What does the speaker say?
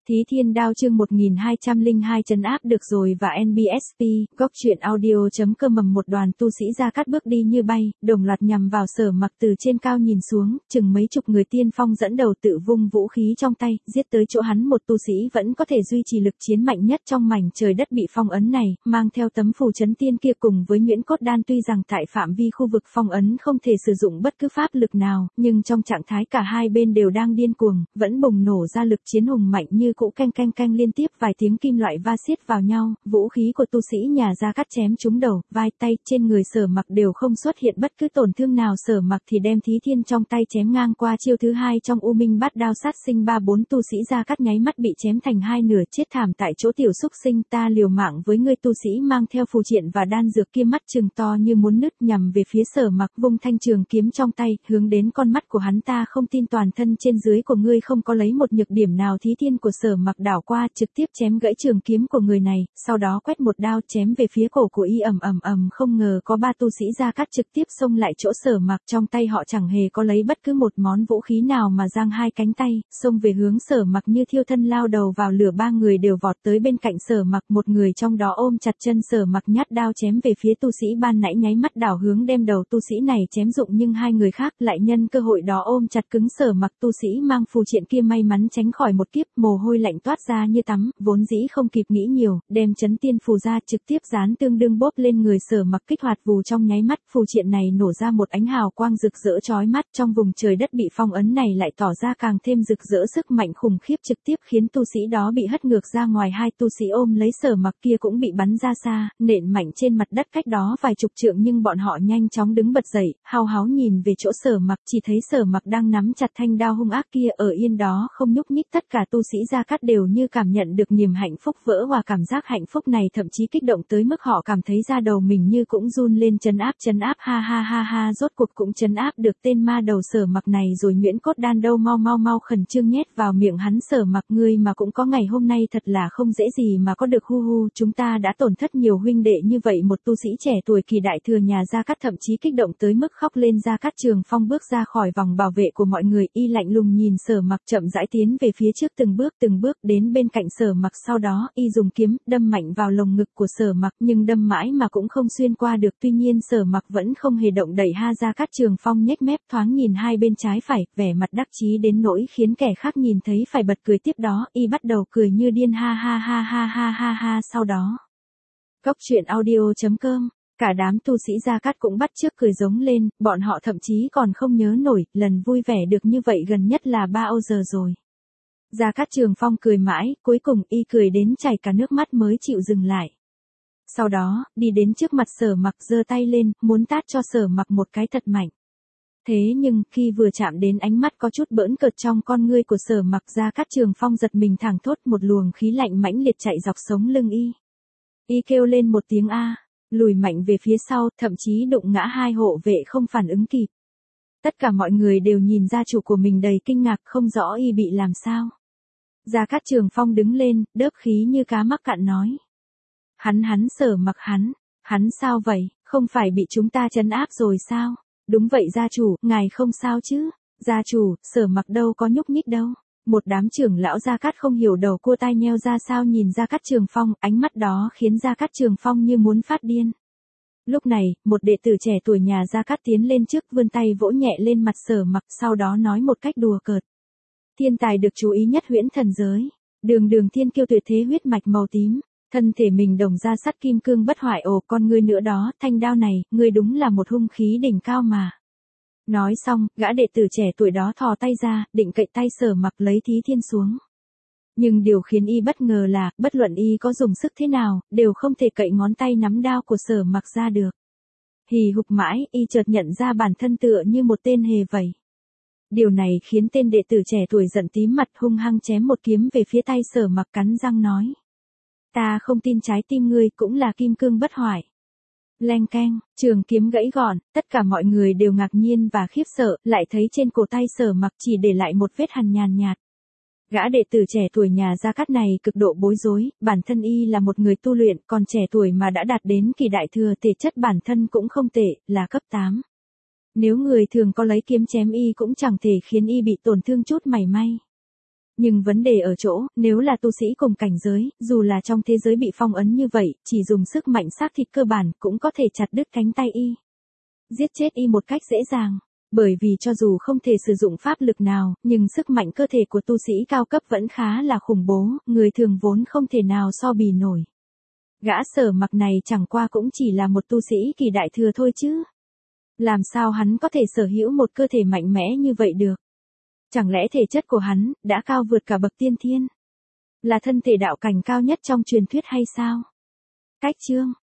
Thí Thiên Đao chương 1202 trấn áp được rồi và NBSP, góc truyện audio.com mầm một đoàn tu sĩ Gia Cát bước đi như bay, đồng loạt nhằm vào Sở Mặc từ trên cao nhìn xuống, chừng mấy chục người tiên phong dẫn đầu tự vung vũ khí trong tay, giết tới chỗ hắn một tu sĩ vẫn có thể duy trì lực chiến mạnh nhất trong mảnh trời đất bị phong ấn này, mang theo tấm phù trấn tiên kia cùng với nhuyễn cốt đan tuy rằng tại phạm vi khu vực phong ấn không thể sử dụng bất cứ pháp lực nào, nhưng trong trạng thái cả hai bên đều đang điên cuồng, vẫn bùng nổ ra lực chiến hùng mạnh như cũ canh liên tiếp vài tiếng kim loại va xiết vào nhau, vũ khí của tu sĩ nhà Gia Cát chém trúng đầu, vai, tay, trên người Sở Mặc đều không xuất hiện bất cứ tổn thương nào. Sở Mặc thì đem Thí Thiên trong tay chém ngang qua chiêu thứ hai trong U Minh Bát Đao sát sinh 3-4 tu sĩ Gia Cát nháy mắt bị chém thành hai nửa chết thảm tại chỗ. Tiểu xúc sinh, ta liều mạng với ngươi. Tu sĩ mang theo phù triện và đan dược kia mắt trừng to như muốn nứt nhằm về phía Sở Mặc, vung thanh trường kiếm trong tay hướng đến con mắt của hắn. Ta không tin toàn thân trên dưới của ngươi không có lấy một nhược điểm nào. Thí Thiên của Sở Mặc đảo qua trực tiếp chém gãy trường kiếm của người này, sau đó quét một đao chém về phía cổ của y. Không ngờ có ba tu sĩ Gia Cát trực tiếp xông lại chỗ Sở Mặc, trong tay họ chẳng hề có lấy bất cứ một món vũ khí nào mà giang hai cánh tay, xông về hướng Sở Mặc như thiêu thân lao đầu vào lửa. Ba người đều vọt tới bên cạnh Sở Mặc, một người trong đó ôm chặt chân Sở Mặc nhát đao chém về phía tu sĩ ban nãy, nháy mắt đảo hướng đem đầu tu sĩ này chém dụng, nhưng hai người khác lại nhân cơ hội đó ôm chặt cứng Sở Mặc. Tu sĩ mang phù triện kia may mắn tránh khỏi một kiếp, mồ hôi lạnh toát ra như tắm, vốn dĩ không kịp nghĩ nhiều, đem chấn tiên phù ra trực tiếp dán tương đương bóp lên người Sở Mặc, kích hoạt vù trong nháy mắt, phù triện này nổ ra một ánh hào quang rực rỡ chói mắt, trong vùng trời đất bị phong ấn này lại tỏ ra càng thêm rực rỡ, sức mạnh khủng khiếp trực tiếp khiến tu sĩ đó bị hất ngược ra ngoài. Hai tu sĩ ôm lấy Sở Mặc kia cũng bị bắn ra xa, nện mạnh trên mặt đất cách đó vài chục trượng, nhưng bọn họ nhanh chóng đứng bật dậy, hao háo nhìn về chỗ Sở Mặc, chỉ thấy Sở Mặc đang nắm chặt thanh đao hung ác kia ở yên đó không nhúc nhích. Tất cả tu sĩ Gia Cát đều như cảm nhận được niềm hạnh phúc vỡ hòa, cảm giác hạnh phúc này thậm chí kích động tới mức họ cảm thấy da đầu mình như cũng run lên. Trấn áp, ha, rốt cuộc cũng trấn áp được tên ma đầu Sở Mặc này rồi. Nhuyễn cốt đan đâu, mau khẩn trương nhét vào miệng hắn. Sở Mặc, ngươi mà cũng có ngày hôm nay thật là không dễ gì mà có được, hu, chúng ta đã tổn thất nhiều huynh đệ như vậy. Một tu sĩ trẻ tuổi kỳ đại thừa nhà Gia Cát thậm chí kích động tới mức khóc lên. Gia Cát Trường Phong bước ra khỏi vòng bảo vệ của mọi người, y lạnh lùng nhìn Sở Mặc chậm rãi tiến về phía trước, từng bước đến bên cạnh Sở Mặc, sau đó y dùng kiếm đâm mạnh vào lồng ngực của Sở Mặc, nhưng đâm mãi mà cũng không xuyên qua được. Tuy nhiên Sở Mặc vẫn không hề động đậy. Gia Cát Trường Phong nhếch mép thoáng nhìn hai bên trái phải, vẻ mặt đắc chí đến nỗi khiến kẻ khác nhìn thấy phải bật cười. Tiếp đó y bắt đầu cười như điên, ha. Sau đó góc truyện audio.com, cả đám tu sĩ Gia Cát cũng bắt chước cười giống lên, bọn họ thậm chí còn không nhớ nổi lần vui vẻ được như vậy gần nhất là bao giờ rồi. Gia Cát Trường Phong cười mãi, cuối cùng y cười đến chảy cả nước mắt mới chịu dừng lại. Sau đó, đi đến trước mặt Sở Mặc, giơ tay lên, muốn tát cho Sở Mặc một cái thật mạnh. Thế nhưng, khi vừa chạm đến ánh mắt có chút bỡn cợt trong con ngươi của Sở Mặc, Gia Cát Trường Phong giật mình thẳng thốt, một luồng khí lạnh mãnh liệt chạy dọc sống lưng y. Y kêu lên một tiếng a, lùi mạnh về phía sau, thậm chí đụng ngã hai hộ vệ không phản ứng kịp. Tất cả mọi người đều nhìn gia chủ của mình đầy kinh ngạc, không rõ y bị làm sao. Gia Cát Trường Phong đứng lên, đớp khí như cá mắc cạn nói. Hắn Sở Mặc hắn sao vậy, không phải bị chúng ta trấn áp rồi sao? Đúng vậy gia chủ, ngài không sao chứ? Gia chủ, Sở Mặc đâu có nhúc nhích đâu. Một đám trưởng lão Gia Cát không hiểu đầu cua tai nheo ra sao nhìn Gia Cát Trường Phong, ánh mắt đó khiến Gia Cát Trường Phong như muốn phát điên. Lúc này, một đệ tử trẻ tuổi nhà Gia Cát tiến lên trước, vươn tay vỗ nhẹ lên mặt Sở Mặc, sau đó nói một cách đùa cợt. Thiên tài được chú ý nhất huyễn thần giới. Đường thiên kiêu tuyệt thế huyết mạch màu tím. Thân thể mình đồng ra sắt kim cương bất hoại, ồ con ngươi nữa đó, thanh đao này, ngươi đúng là một hung khí đỉnh cao mà. Nói xong, gã đệ tử trẻ tuổi đó thò tay ra, định cậy tay Sở Mặc lấy Thí Thiên xuống. Nhưng điều khiến y bất ngờ là, bất luận y có dùng sức thế nào, đều không thể cậy ngón tay nắm đao của Sở Mặc ra được. Hì hục mãi, y chợt nhận ra bản thân tựa như một tên hề vậy. Điều này khiến tên đệ tử trẻ tuổi giận tím mặt, hung hăng chém một kiếm về phía tay Sở Mặc, cắn răng nói. Ta không tin trái tim ngươi cũng là kim cương bất hoại. Leng keng, trường kiếm gãy gọn, tất cả mọi người đều ngạc nhiên và khiếp sợ, lại thấy trên cổ tay Sở Mặc chỉ để lại một vết hằn nhàn nhạt. Gã đệ tử trẻ tuổi nhà Gia Cát này cực độ bối rối, bản thân y là một người tu luyện, còn trẻ tuổi mà đã đạt đến kỳ đại thừa, thể chất bản thân cũng không tệ, là cấp 8. Nếu người thường có lấy kiếm chém y cũng chẳng thể khiến y bị tổn thương chút mảy may. Nhưng vấn đề ở chỗ, nếu là tu sĩ cùng cảnh giới, dù là trong thế giới bị phong ấn như vậy, chỉ dùng sức mạnh xác thịt cơ bản, cũng có thể chặt đứt cánh tay y. Giết chết y một cách dễ dàng. Bởi vì cho dù không thể sử dụng pháp lực nào, nhưng sức mạnh cơ thể của tu sĩ cao cấp vẫn khá là khủng bố, người thường vốn không thể nào so bì nổi. Gã Sở Mặc này chẳng qua cũng chỉ là một tu sĩ kỳ đại thừa thôi chứ. Làm sao hắn có thể sở hữu một cơ thể mạnh mẽ như vậy được? Chẳng lẽ thể chất của hắn đã cao vượt cả bậc tiên thiên? Là thân thể đạo cảnh cao nhất trong truyền thuyết hay sao? Cách chương